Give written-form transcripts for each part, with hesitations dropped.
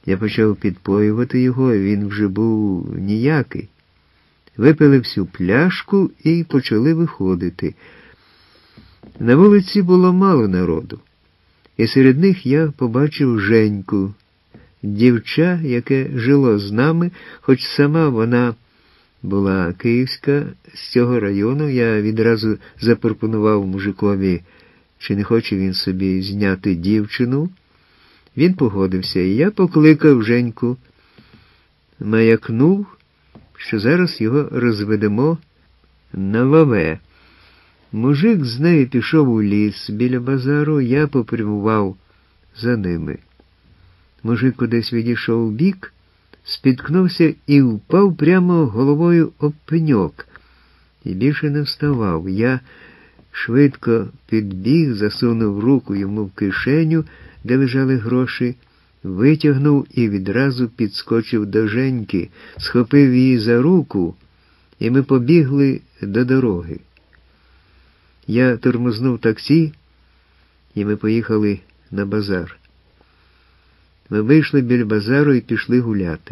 Я почав підпоювати його, а він вже був ніякий. Випили всю пляшку і почали виходити. На вулиці було мало народу, і серед них я побачив Женьку, дівча, яке жило з нами, хоч сама вона була київська, з цього району. Я відразу запропонував мужикові, чи не хоче він собі зняти дівчину. Він погодився, і я покликав Женьку, маякнув, що зараз його розведемо на лаве. Мужик з нею пішов у ліс біля базару, я попрямував за ними. Мужик кудись відійшов у бік, спіткнувся і впав прямо головою об пеньок. І більше не вставав. Я швидко підбіг, засунув руку йому в кишеню, де лежали гроші, витягнув і відразу підскочив до Женьки, схопив її за руку, і ми побігли до дороги. Я тормознув таксі, і ми поїхали на базар. Ми вийшли біля базару і пішли гуляти.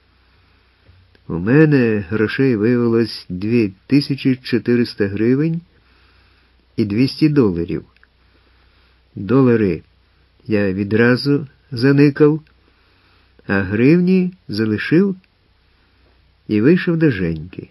У мене грошей виявилось 2400 гривень і $200. Долари я відразу заникав, а гривні залишив і вийшов до Женьки.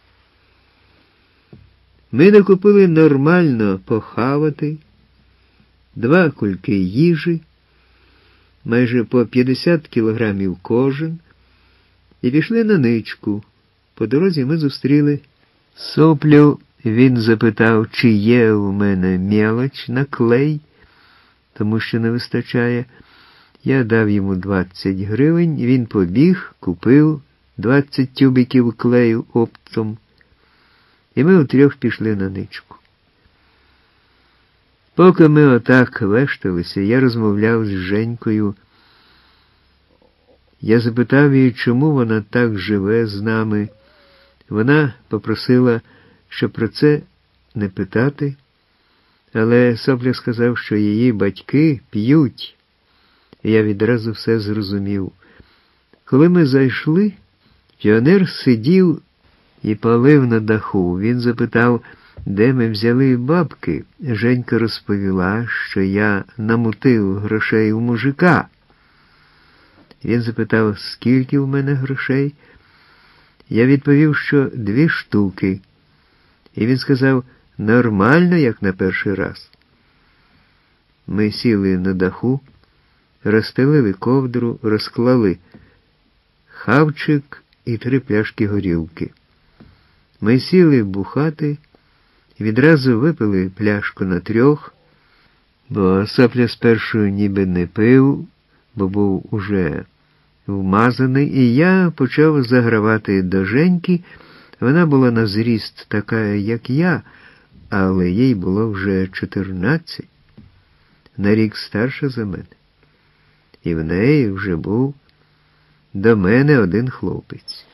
Ми накупили нормально похавати, 2 кульки їжі, майже по 50 кілограмів кожен, і пішли на ничку. По дорозі ми зустріли Соплю. Він запитав, чи є у мене мелоч на клей, тому що не вистачає. Я дав йому 20 гривень, він побіг, купив 20 тюбиків клею оптом, і ми утрьох пішли на ничку. Поки ми отак вешталися, я розмовляв з Женькою. Я запитав її, чому вона так живе з нами. Вона попросила, щоб про це не питати, але Сопля сказав, що її батьки п'ють. І я відразу все зрозумів. Коли ми зайшли, піонер сидів і палив на даху. Він запитав, де ми взяли бабки. Женька розповіла, що я намутив грошей у мужика. Він запитав, скільки в мене грошей. Я відповів, що 2 штуки. І він сказав, нормально, як на перший раз. Ми сіли на даху, розстелили ковдру, розклали хавчик і 3 пляшки горілки. Ми сіли бухати, відразу випили пляшку на 3, бо Сопля спершу ніби не пив, бо був уже вмазаний, і я почав загравати до Женьки. Вона була на зріст така, як я, але їй було вже 14, на рік старша за мене. І в неї вже був до мене 1 хлопець.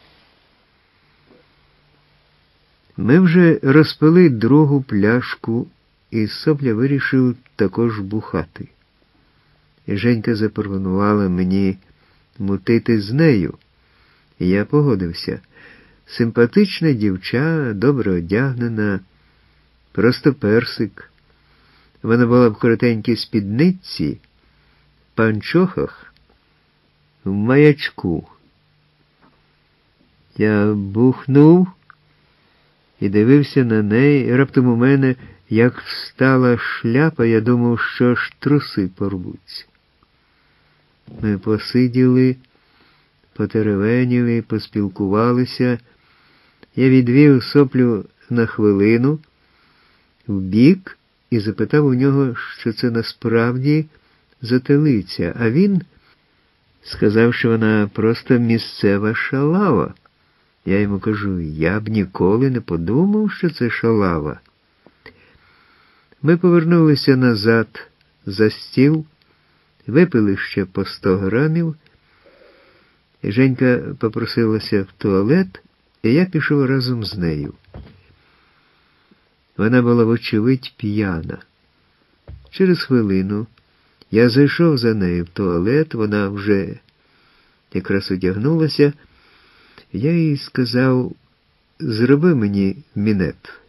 Ми вже розпили 2 пляшку, і Сопля вирішив також бухати. І Женька запропонувала мені мутити з нею. І я погодився. Симпатична дівча, добре одягнена, просто персик. Вона була в коротенькій спідниці, панчохах, в маячку. Я бухнув і дивився на неї, і раптом у мене, як встала шляпа, я думав, що ж труси порвуться. Ми посиділи, потеревеніли, поспілкувалися. Я відвів Соплю на хвилину вбік і запитав у нього, що це насправді за телиця, а він сказав, що вона просто місцева шалава. Я йому кажу, я б ніколи не подумав, що це шалава. Ми повернулися назад за стіл, випили ще по 100 грамів, і Женька попросилася в туалет, і я пішов разом з нею. Вона була, вочевидь, п'яна. Через хвилину я зайшов за нею в туалет, вона вже якраз одягнулася, я їй сказав: «Зроби мені мінет».